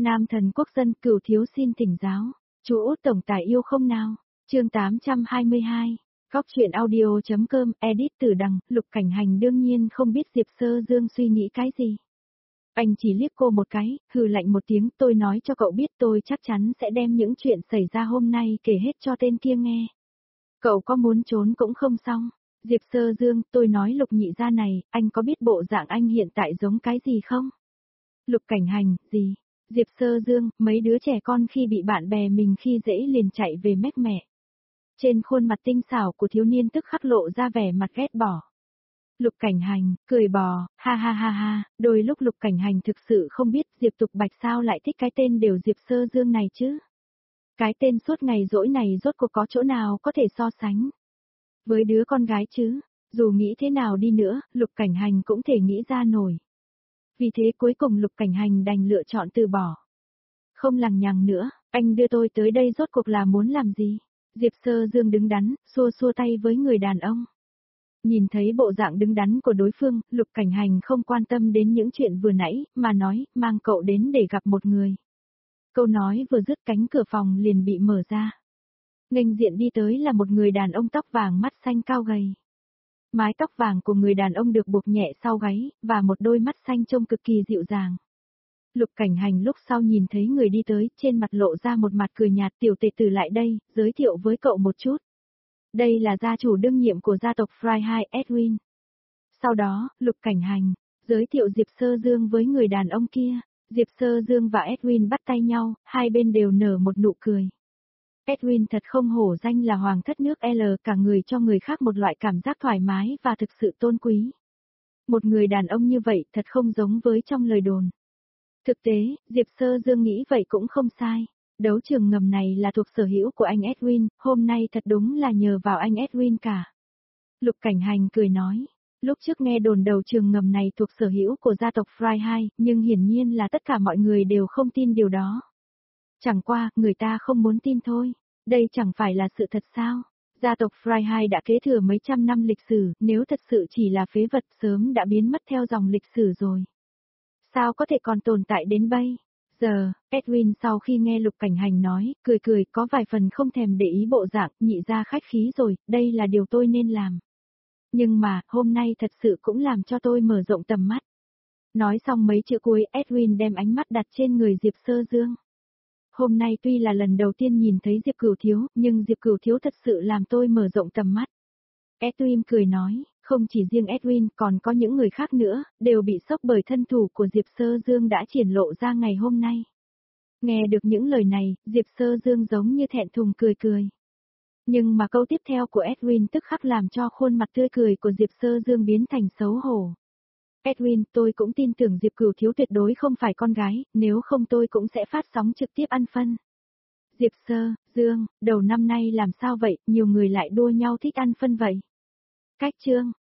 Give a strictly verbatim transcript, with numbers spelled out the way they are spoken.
Nam thần quốc dân Cửu thiếu xin thỉnh giáo. Chú Út tổng tài yêu không nào? Chương tám trăm hai mươi hai. Góc truyện audio.com, edit từ đằng, Lục Cảnh Hành đương nhiên không biết Diệp Sơ Dương suy nghĩ cái gì. Anh chỉ liếc cô một cái, hừ lạnh một tiếng, tôi nói cho cậu biết tôi chắc chắn sẽ đem những chuyện xảy ra hôm nay kể hết cho tên kia nghe. Cậu có muốn trốn cũng không xong. Diệp Sơ Dương, tôi nói Lục nhị gia này, anh có biết bộ dạng anh hiện tại giống cái gì không? Lục Cảnh Hành, gì? Diệp Sơ Dương, mấy đứa trẻ con khi bị bạn bè mình khi dễ liền chạy về mách mẹ. Trên khuôn mặt tinh xảo của thiếu niên tức khắc lộ ra vẻ mặt ghét bỏ. Lục Cảnh Hành, cười bò, ha ha ha ha, đôi lúc Lục Cảnh Hành thực sự không biết Diệp Tục Bạch sao lại thích cái tên đều Diệp Sơ Dương này chứ. Cái tên suốt ngày dỗi này rốt cuộc có chỗ nào có thể so sánh với đứa con gái chứ, dù nghĩ thế nào đi nữa, Lục Cảnh Hành cũng thể nghĩ ra nổi. Vì thế cuối cùng Lục Cảnh Hành đành lựa chọn từ bỏ. Không lằng nhằng nữa, anh đưa tôi tới đây rốt cuộc là muốn làm gì? Diệp Sơ Dương đứng đắn, xua xua tay với người đàn ông. Nhìn thấy bộ dạng đứng đắn của đối phương, Lục Cảnh Hành không quan tâm đến những chuyện vừa nãy, mà nói, mang cậu đến để gặp một người. Câu nói vừa dứt cánh cửa phòng liền bị mở ra. Nghênh diện đi tới là một người đàn ông tóc vàng mắt xanh cao gầy. Mái tóc vàng của người đàn ông được buộc nhẹ sau gáy, và một đôi mắt xanh trông cực kỳ dịu dàng. Lục Cảnh Hành lúc sau nhìn thấy người đi tới, trên mặt lộ ra một mặt cười nhạt. Tiểu tệ tử lại đây, giới thiệu với cậu một chút. Đây là gia chủ đương nhiệm của gia tộc Fry hai Edwin. Sau đó, Lục Cảnh Hành giới thiệu Diệp Sơ Dương với người đàn ông kia. Diệp Sơ Dương và Edwin bắt tay nhau, hai bên đều nở một nụ cười. Edwin thật không hổ danh là hoàng thất nước L, cả người cho người khác một loại cảm giác thoải mái và thực sự tôn quý. Một người đàn ông như vậy thật không giống với trong lời đồn. Thực tế, Diệp Sơ Dương nghĩ vậy cũng không sai. Đấu trường ngầm này là thuộc sở hữu của anh Edwin, hôm nay thật đúng là nhờ vào anh Edwin cả. Lục Cảnh Hành cười nói, lúc trước nghe đồn đầu trường ngầm này thuộc sở hữu của gia tộc Fry hai, nhưng hiển nhiên là tất cả mọi người đều không tin điều đó. Chẳng qua, người ta không muốn tin thôi. Đây chẳng phải là sự thật sao? Gia tộc Fry hai đã kế thừa mấy trăm năm lịch sử, nếu thật sự chỉ là phế vật sớm đã biến mất theo dòng lịch sử rồi. Sao có thể còn tồn tại đến bây giờ? Edwin sau khi nghe Lục Cảnh Hành nói, cười cười có vài phần không thèm để ý bộ dạng, nhị ra khách khí rồi, đây là điều tôi nên làm. Nhưng mà, hôm nay thật sự cũng làm cho tôi mở rộng tầm mắt. Nói xong mấy chữ cuối, Edwin đem ánh mắt đặt trên người Diệp Sơ Dương. Hôm nay tuy là lần đầu tiên nhìn thấy Diệp Cửu Thiếu, nhưng Diệp Cửu Thiếu thật sự làm tôi mở rộng tầm mắt. Edwin cười nói, không chỉ riêng Edwin, còn có những người khác nữa, đều bị sốc bởi thân thủ của Diệp Sơ Dương đã triển lộ ra ngày hôm nay. Nghe được những lời này, Diệp Sơ Dương giống như thẹn thùng cười cười. Nhưng mà câu tiếp theo của Edwin tức khắc làm cho khuôn mặt tươi cười của Diệp Sơ Dương biến thành xấu hổ. Edwin, tôi cũng tin tưởng Diệp Cửu Thiếu tuyệt đối không phải con gái, nếu không tôi cũng sẽ phát sóng trực tiếp ăn phân. Diệp Sơ Dương, đầu năm nay làm sao vậy, nhiều người lại đua nhau thích ăn phân vậy? Cách chương